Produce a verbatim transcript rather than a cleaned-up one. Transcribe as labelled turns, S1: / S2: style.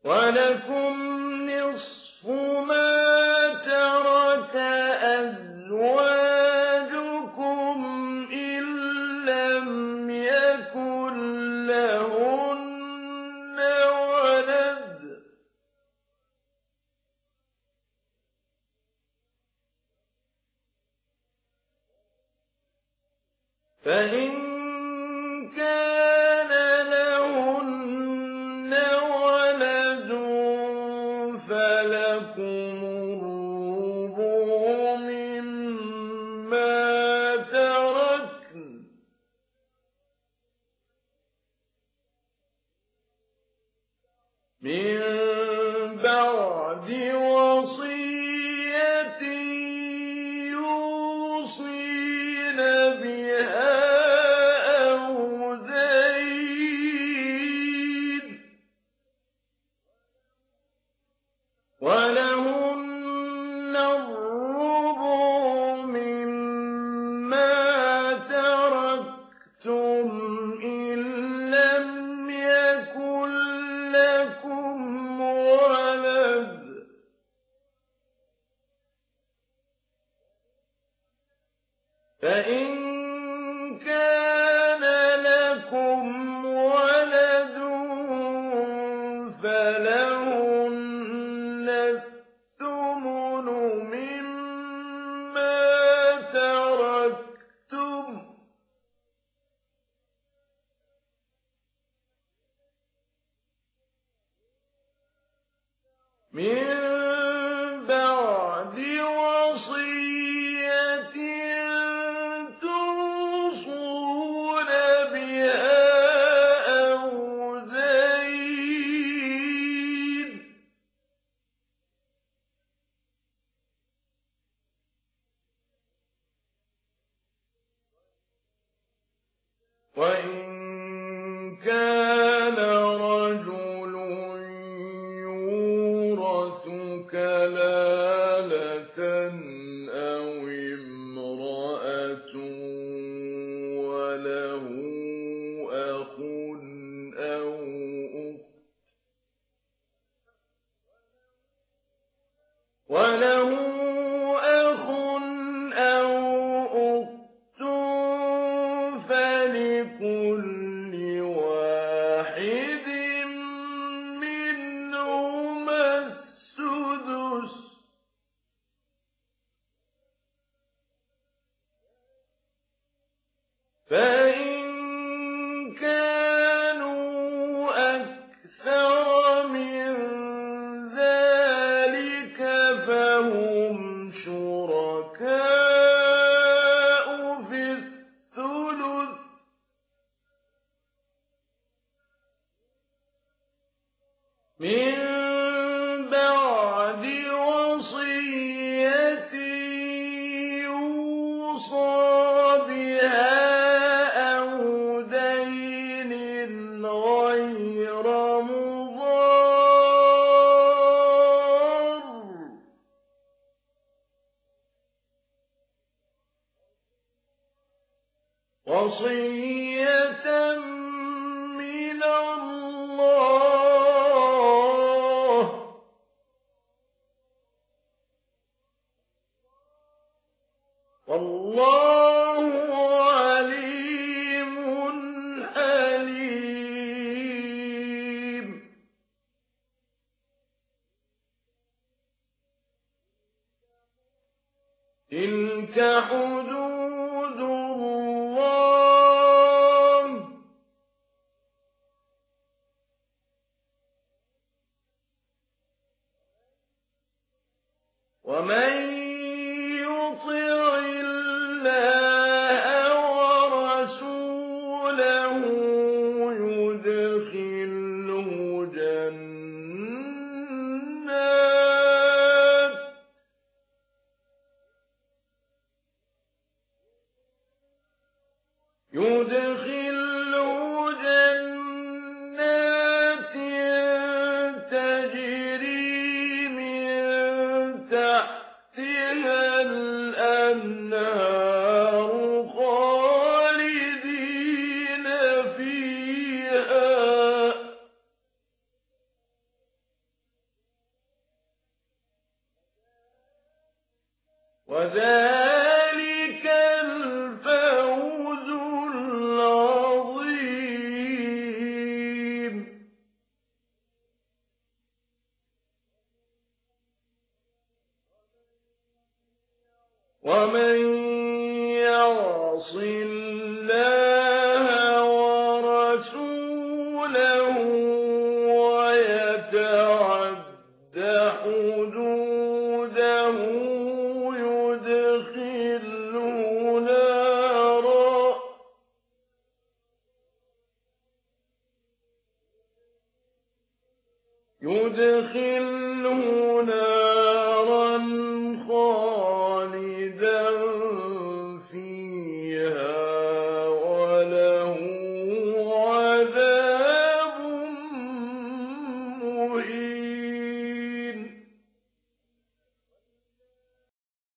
S1: وَلَكُمْ نِصْفُ مَا تَرَكَ أَزْوَاجُكُمْ إِن لَّمْ يَكُن لَّهُنَّ وَلَدٌ ۚ فَإِن كَانَ لَهُنَّ وَلَدٌ فَلَكُمُ الرُّبُعُ مِمَّا تَرَكْنَ مِن بَعْدِ وَصِيَّةٍ يُوصِينَ بِهَا أَوْ دَيْنٍ ۚ وَلَهُنَّ الرُّبُعُ مِمَّا تَرَكْتُمْ إِن لَّمْ يَكُن لَّكُمْ وَلَدٌ ۚ فَإِن كَانَ لَكُمْ وَلَدٌ فَلَهُنَّ الثُّمُنُ مِمَّا تَرَكْتُم مِن بَعْدِ وَصِيَّةٍ تُوصُونَ بِهَا أَوْ دَيْنٍ ۚ وَإِن كَانَ رَجُلٌ يُورَثُ كَلَالَةً أَوْ امْرَأَةٌ وَلَهُ أَخٌ أَوْ أُخْتٌ وَلَهُ أَخٌ أَوْ أُخْتٌ فَلِكُلِّ وَاحِدٍ مِّنْهُمَا السُّدُسُ ۚ فَإِن كَانُوا أَكْثَرَ مِن ذَٰلِكَ فَهُمْ شُرَكَاءُ فِي الثُّلُثِ ۚ مِن بَعْدِ وَصِيَّةٍ يُوصَىٰ بِهَا أَوْ دَيْنٍ غَيْرَ مُضَارٍّ ۚ وَصِيَّةً مِّنَ اللَّهِ ۗ وَاللَّهُ عَلِيمٌ حَلِيمٌ. تِلْكَ حُدُودُ اللَّهِ ۗ وَمَن يُطِعِ اللَّهَ وَرَسُولَهُ يُدْخِلْهُ جَنَّاتٍ يُدْخِلْهُ جَنَّاتٍ تَجْرِي مِن تَحْتِهَا وذلك الفوز العظيم. ومن يعص الله ورسوله ويتعد حدوده يدخله نارا يدخله نارا